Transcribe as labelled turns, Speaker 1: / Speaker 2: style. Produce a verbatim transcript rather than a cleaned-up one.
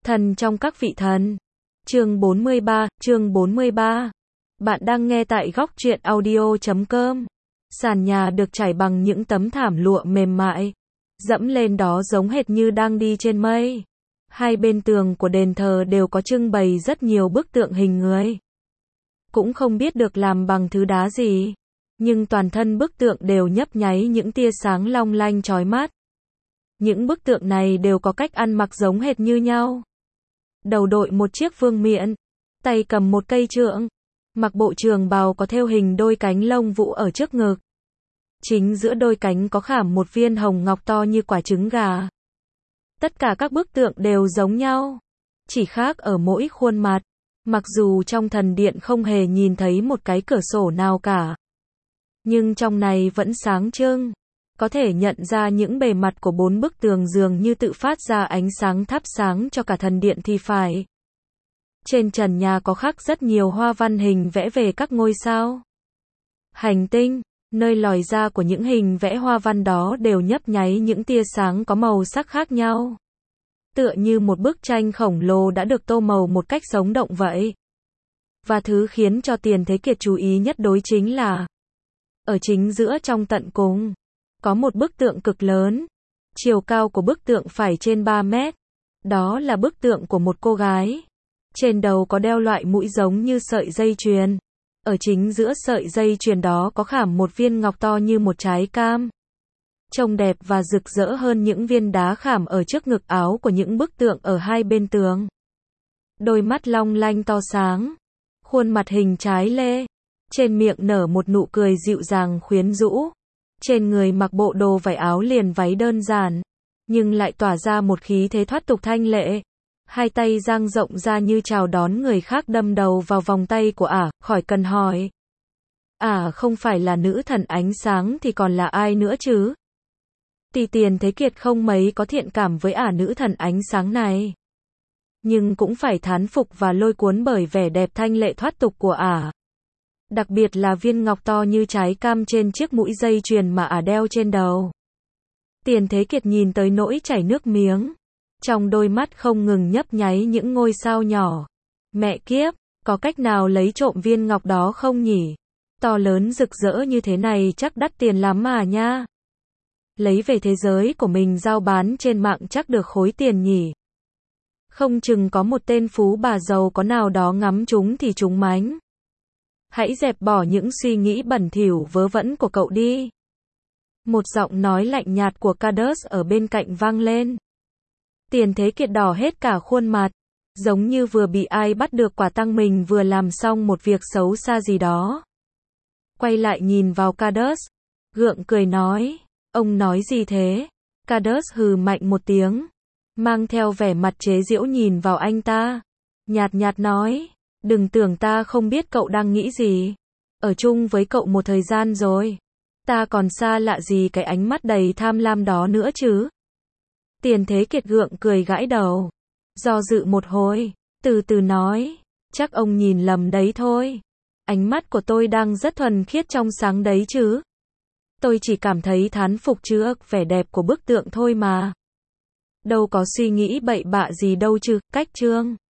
Speaker 1: Thần trong các vị thần. Chương bốn mươi ba, chương bốn mươi ba. Bạn đang nghe tại góc truyện audio chấm com. Sàn nhà được trải bằng những tấm thảm lụa mềm mại. Dẫm lên đó giống hệt như đang đi trên mây. Hai bên tường của đền thờ đều có trưng bày rất nhiều bức tượng hình người. Cũng không biết được làm bằng thứ đá gì. Nhưng toàn thân bức tượng đều nhấp nháy những tia sáng long lanh chói mắt. Những bức tượng này đều có cách ăn mặc giống hệt như nhau. Đầu đội một chiếc vương miện, tay cầm một cây trượng, mặc bộ trường bào có thêu hình đôi cánh lông vũ ở trước ngực. Chính giữa đôi cánh có khảm một viên hồng ngọc to như quả trứng gà. Tất cả các bức tượng đều giống nhau, chỉ khác ở mỗi khuôn mặt. Mặc dù trong thần điện không hề nhìn thấy một cái cửa sổ nào cả, nhưng trong này vẫn sáng trưng. Có thể nhận ra những bề mặt của bốn bức tường dường như tự phát ra ánh sáng thắp sáng cho cả thần điện thì phải. Trên trần nhà có khắc rất nhiều hoa văn hình vẽ về các ngôi sao, hành tinh, nơi lòi ra của những hình vẽ hoa văn đó đều nhấp nháy những tia sáng có màu sắc khác nhau. Tựa như một bức tranh khổng lồ đã được tô màu một cách sống động vậy. Và thứ khiến cho Tiền Thế Kiệt chú ý nhất đối chính là ở chính giữa trong tận cùng có một bức tượng cực lớn. Chiều cao của bức tượng phải trên ba mét. Đó là bức tượng của một cô gái. Trên đầu có đeo loại mũi giống như sợi dây chuyền. Ở chính giữa sợi dây chuyền đó có khảm một viên ngọc to như một trái cam. Trông đẹp và rực rỡ hơn những viên đá khảm ở trước ngực áo của những bức tượng ở hai bên tường. Đôi mắt long lanh to sáng. Khuôn mặt hình trái lê. Trên miệng nở một nụ cười dịu dàng khuyến rũ. Trên người mặc bộ đồ vải áo liền váy đơn giản, nhưng lại tỏa ra một khí thế thoát tục thanh lệ. Hai tay dang rộng ra như chào đón người khác, đâm đầu vào vòng tay của ả, khỏi cần hỏi. Ả không phải là nữ thần ánh sáng thì còn là ai nữa chứ? Tuy Tiền Thế Kiệt không mấy có thiện cảm với ả nữ thần ánh sáng này, nhưng cũng phải thán phục và lôi cuốn bởi vẻ đẹp thanh lệ thoát tục của ả. Đặc biệt là viên ngọc to như trái cam trên chiếc mũi dây chuyền mà ả đeo trên đầu. Tiền Thế Kiệt nhìn tới nỗi chảy nước miếng. Trong đôi mắt không ngừng nhấp nháy những ngôi sao nhỏ. Mẹ kiếp, có cách nào lấy trộm viên ngọc đó không nhỉ? To lớn rực rỡ như thế này chắc đắt tiền lắm mà nha. Lấy về thế giới của mình giao bán trên mạng chắc được khối tiền nhỉ. Không chừng có một tên phú bà giàu có nào đó ngắm chúng thì chúng mánh. Hãy dẹp bỏ những suy nghĩ bẩn thỉu vớ vẩn của cậu đi. Một giọng nói lạnh nhạt của Cadus ở bên cạnh vang lên. Tiền Thế Kiệt đỏ hết cả khuôn mặt, giống như vừa bị ai bắt được quả tang mình vừa làm xong một việc xấu xa gì đó. Quay lại nhìn vào Cadus, gượng cười nói, ông nói gì thế? Cadus hừ mạnh một tiếng, mang theo vẻ mặt chế giễu nhìn vào anh ta, nhạt nhạt nói, đừng tưởng ta không biết cậu đang nghĩ gì. Ở chung với cậu một thời gian rồi, ta còn xa lạ gì cái ánh mắt đầy tham lam đó nữa chứ. Tiền Thế Kiệt gượng cười gãi đầu, do dự một hồi, từ từ nói, chắc ông nhìn lầm đấy thôi. Ánh mắt của tôi đang rất thuần khiết trong sáng đấy chứ. Tôi chỉ cảm thấy thán phục trước vẻ đẹp của bức tượng thôi mà. Đâu có suy nghĩ bậy bạ gì đâu chứ. Cách chương